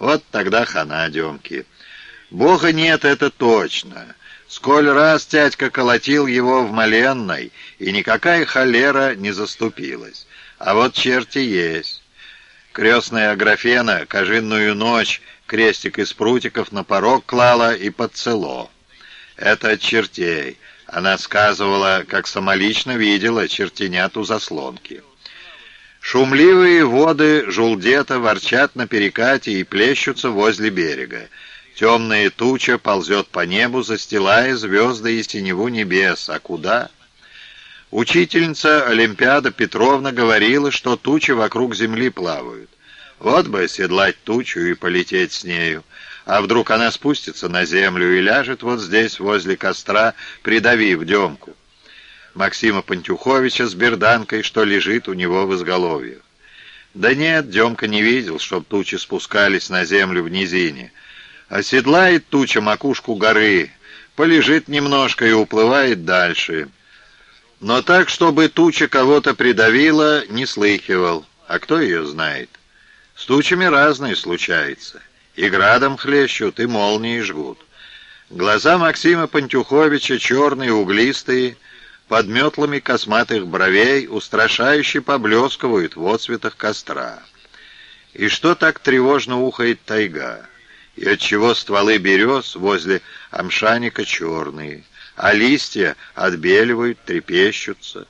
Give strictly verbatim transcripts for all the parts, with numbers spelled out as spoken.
Вот тогда хана Демки. Бога нет, это точно. Сколь раз тятька колотил его в моленной, и никакая холера не заступилась. А вот черти есть. Крестная Аграфена кожинную ночь крестик из прутиков на порог клала и под цело. Это от чертей. Она сказывала, как самолично видела чертенят у заслонки. Шумливые воды Жулдета ворчат на перекате и плещутся возле берега. Темная туча ползет по небу, застилая звезды и синеву небес. А куда? Учительница Олимпиада Петровна говорила, что тучи вокруг земли плавают. Вот бы оседлать тучу и полететь с нею. А вдруг она спустится на землю и ляжет вот здесь, возле костра, придавив Демку, Максима Пантюховича с берданкой, что лежит у него в изголовье. Да нет, Демка не видел, чтоб тучи спускались на землю в низине. Оседлает туча макушку горы, полежит немножко и уплывает дальше. Но так, чтобы туча кого-то придавила, не слыхивал. А кто ее знает? С тучами разное случается. И градом хлещут, и молнии жгут. Глаза Максима Пантюховича черные, углистые, под метлами косматых бровей устрашающе поблескивают в отсветах костра. И что так тревожно ухает тайга? И отчего стволы берез возле амшаника черные, а листья отбеливают, трепещутся?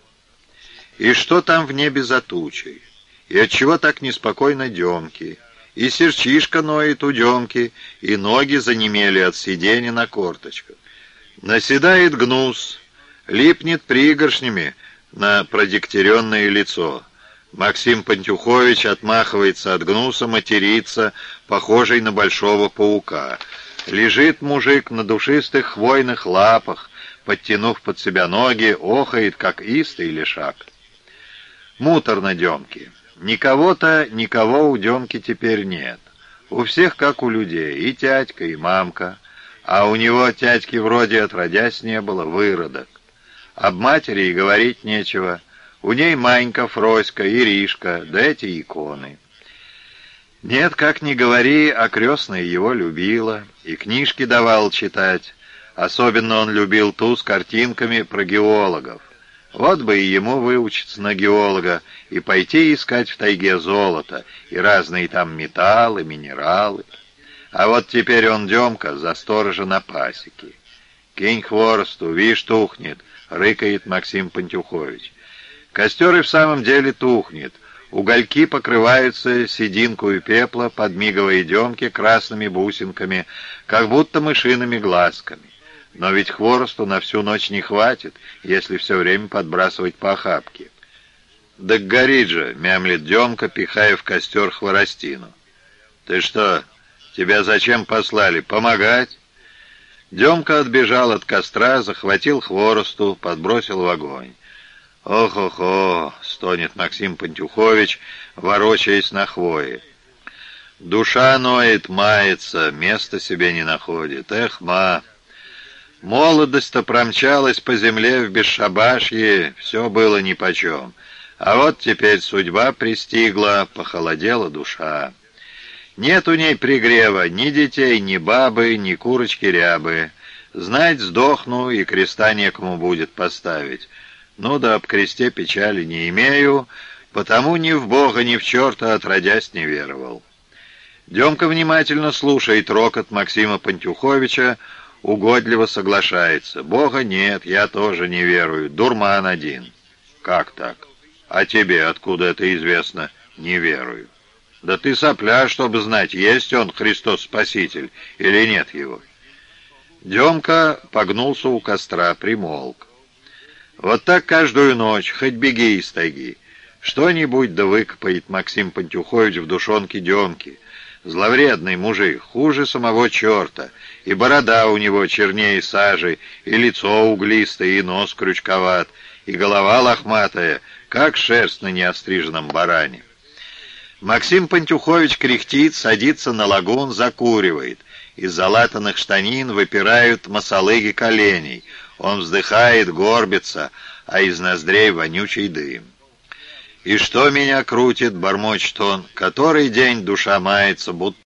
И что там в небе за тучей? И отчего так неспокойно Демки? И серчишка ноет у Демки, и ноги занемели от сидения на корточках. Наседает гнус, липнет пригоршнями на продегтяренное лицо. Максим Пантюхович отмахивается от гнуса, матерится, похожий на большого паука. Лежит мужик на душистых хвойных лапах, подтянув под себя ноги, охает, как истый лишак. Муторно Демке. Никого-то, никого у Демки теперь нет. У всех, как у людей, и тятька, и мамка. А у него тятьки вроде отродясь не было, выродок. Об матери и говорить нечего. У ней Манька, Фроська, Иришка, да эти иконы. Нет, как ни говори, а крестная его любила, и книжки давал читать. Особенно он любил ту с картинками про геологов. Вот бы и ему выучиться на геолога и пойти искать в тайге золото и разные там металлы, минералы. А вот теперь он, Демка, за сторожа на пасеке. «Кинь хворосту, вишь, тухнет», — рыкает Максим Пантюхович. Костер и в самом деле тухнет. Угольки покрываются сединкою пепла, подмигивая Демке красными бусинками, как будто мышиными глазками. Но ведь хворосту на всю ночь не хватит, если все время подбрасывать по охапке. «Да горит же!» — мямлит Демка, пихая в костер хворостину. «Ты что, тебя зачем послали? Помогать?» Демка отбежал от костра, захватил хворосту, подбросил в огонь. «Ох-ох-ох!» — стонет Максим Пантюхович, ворочаясь на хвое. Душа ноет, мается, места себе не находит. Эх, ма! Молодость-то промчалась по земле в бесшабашье, все было нипочем. А вот теперь судьба пристигла, похолодела душа. Нет у ней пригрева ни детей, ни бабы, ни курочки-рябы. Знать, сдохну, и креста некому будет поставить. Ну да об кресте печали не имею, потому ни в Бога, ни в черта отродясь не веровал. Демка внимательно слушает рокот Максима Пантюховича, угодливо соглашается. «Бога нет, я тоже не верую, дурман один». «Как так? А тебе откуда это известно?» «Не верую». «Да ты сопля, чтобы знать, есть он, Христос Спаситель, или нет его». Демка погнулся у костра, примолк. Вот так каждую ночь, хоть беги из тайги. Что-нибудь да выкопает Максим Пантюхович в душонке Демки. Зловредный мужик, хуже самого черта, и борода у него чернее сажи, и лицо углистое, и нос крючковат, и голова лохматая, как шерсть на неостриженном баране. Максим Пантюхович кряхтит, садится на лагун, закуривает. Из залатанных штанин выпирают масалыги коленей. Он вздыхает, горбится, а из ноздрей вонючий дым. «И что меня крутит?» — бормочет он. «Который день душа мается, будто